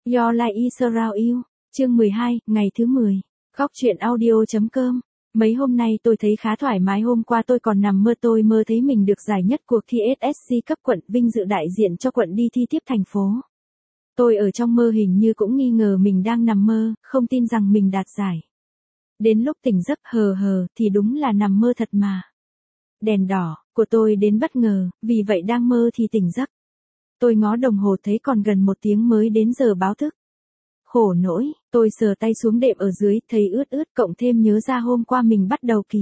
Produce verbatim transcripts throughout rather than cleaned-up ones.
Your Life is Around You, chương mười hai, ngày thứ mười. Góc truyện audio.com. Mấy hôm nay tôi thấy khá thoải mái, hôm qua tôi còn nằm mơ, tôi mơ thấy mình được giải nhất cuộc thi ét ét xê cấp quận, vinh dự đại diện cho quận đi thi tiếp thành phố. Tôi ở trong mơ hình như cũng nghi ngờ mình đang nằm mơ, không tin rằng mình đạt giải. Đến lúc tỉnh giấc hờ hờ thì đúng là nằm mơ thật mà. Đèn đỏ của tôi đến bất ngờ, vì vậy đang mơ thì tỉnh giấc. Tôi ngó đồng hồ thấy còn gần một tiếng mới đến giờ báo thức. Khổ nỗi, tôi sờ tay xuống đệm ở dưới, thấy ướt ướt, cộng thêm nhớ ra hôm qua mình bắt đầu kỳ.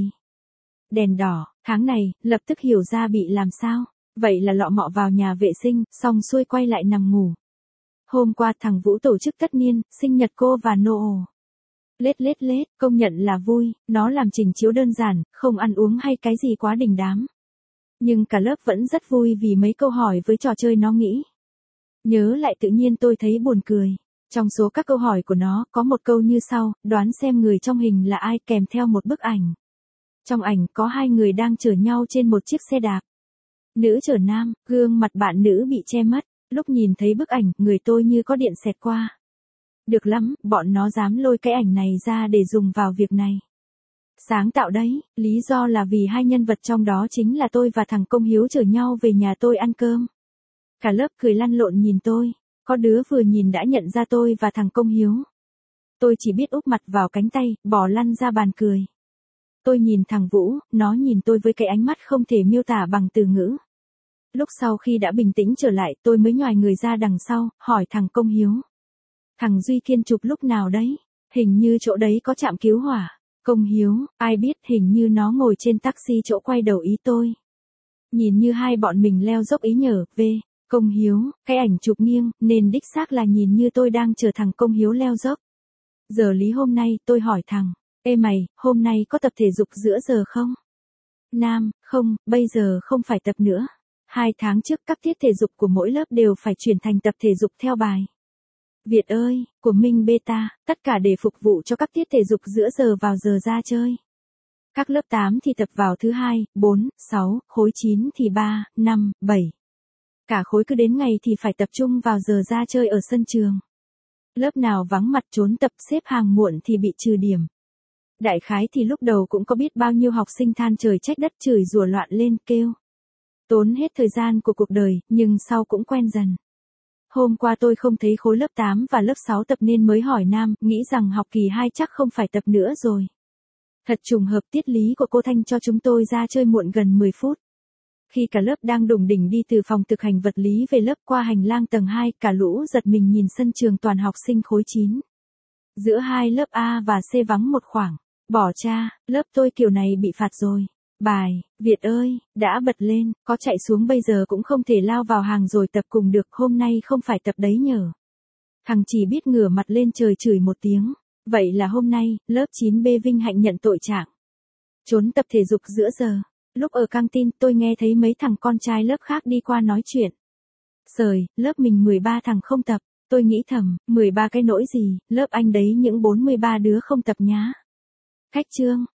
Đèn đỏ, tháng này, lập tức hiểu ra bị làm sao. Vậy là lọ mọ vào nhà vệ sinh, xong xuôi quay lại nằm ngủ. Hôm qua thằng Vũ tổ chức tất niên, sinh nhật cô và Noel. Lết lết lết, công nhận là vui, nó làm trình chiếu đơn giản, không ăn uống hay cái gì quá đình đám. Nhưng cả lớp vẫn rất vui vì mấy câu hỏi với trò chơi nó nghĩ. Nhớ lại tự nhiên tôi thấy buồn cười. Trong số các câu hỏi của nó, có một câu như sau, đoán xem người trong hình là ai, kèm theo một bức ảnh. Trong ảnh có hai người đang chở nhau trên một chiếc xe đạp. Nữ chở nam, gương mặt bạn nữ bị che mất. Lúc nhìn thấy bức ảnh, người tôi như có điện xẹt qua. Được lắm, bọn nó dám lôi cái ảnh này ra để dùng vào việc này. Sáng tạo đấy, lý do là vì hai nhân vật trong đó chính là tôi và thằng Công Hiếu chở nhau về nhà tôi ăn cơm. Cả lớp cười lăn lộn nhìn tôi, có đứa vừa nhìn đã nhận ra tôi và thằng Công Hiếu. Tôi chỉ biết úp mặt vào cánh tay, bỏ lăn ra bàn cười. Tôi nhìn thằng Vũ, nó nhìn tôi với cái ánh mắt không thể miêu tả bằng từ ngữ. Lúc sau khi đã bình tĩnh trở lại, tôi mới nhoài người ra đằng sau, hỏi thằng Công Hiếu. Thằng Duy Kiên chụp lúc nào đấy? Hình như chỗ đấy có trạm cứu hỏa. Công Hiếu, ai biết, hình như nó ngồi trên taxi chỗ quay đầu ý tôi. Nhìn như hai bọn mình leo dốc ý nhở, về. Công Hiếu, cái ảnh chụp nghiêng, nên đích xác là nhìn như tôi đang chờ thằng Công Hiếu leo dốc. Giờ lý hôm nay, tôi hỏi thằng, ê mày, hôm nay có tập thể dục giữa giờ không? Nam, không, bây giờ không phải tập nữa. Hai tháng trước các tiết thể dục của mỗi lớp đều phải chuyển thành tập thể dục theo bài. Việt ơi, của Minh Beta, tất cả để phục vụ cho các tiết thể dục giữa giờ vào giờ ra chơi. Các lớp tám thì tập vào thứ hai, bốn, sáu, khối chín thì ba, năm, bảy. Cả khối cứ đến ngày thì phải tập trung vào giờ ra chơi ở sân trường. Lớp nào vắng mặt trốn tập xếp hàng muộn thì bị trừ điểm. Đại khái thì lúc đầu cũng có biết bao nhiêu học sinh than trời trách đất, chửi rủa loạn lên kêu. Tốn hết thời gian của cuộc đời, nhưng sau cũng quen dần. Hôm qua tôi không thấy khối lớp tám và lớp sáu tập nên mới hỏi Nam, nghĩ rằng học kỳ hai chắc không phải tập nữa rồi. Thật trùng hợp, tiết lý của cô Thanh cho chúng tôi ra chơi muộn gần mười phút. Khi cả lớp đang đùng đỉnh đi từ phòng thực hành vật lý về lớp qua hành lang tầng hai, cả lũ giật mình nhìn sân trường toàn học sinh khối chín. Giữa hai lớp A và C vắng một khoảng. Bỏ cha, lớp tôi kiểu này bị phạt rồi. Bài, Việt ơi, đã bật lên, có chạy xuống bây giờ cũng không thể lao vào hàng rồi tập cùng được, hôm nay không phải tập đấy nhở. Thằng chỉ biết ngửa mặt lên trời chửi một tiếng. Vậy là hôm nay, lớp chín B vinh hạnh nhận tội trạng. Trốn tập thể dục giữa giờ. Lúc ở căng tin tôi nghe thấy mấy thằng con trai lớp khác đi qua nói chuyện. Sời, lớp mình mười ba thằng không tập, tôi nghĩ thầm, mười ba cái nỗi gì, lớp anh đấy những bốn mươi ba đứa không tập nhá. Khách trương,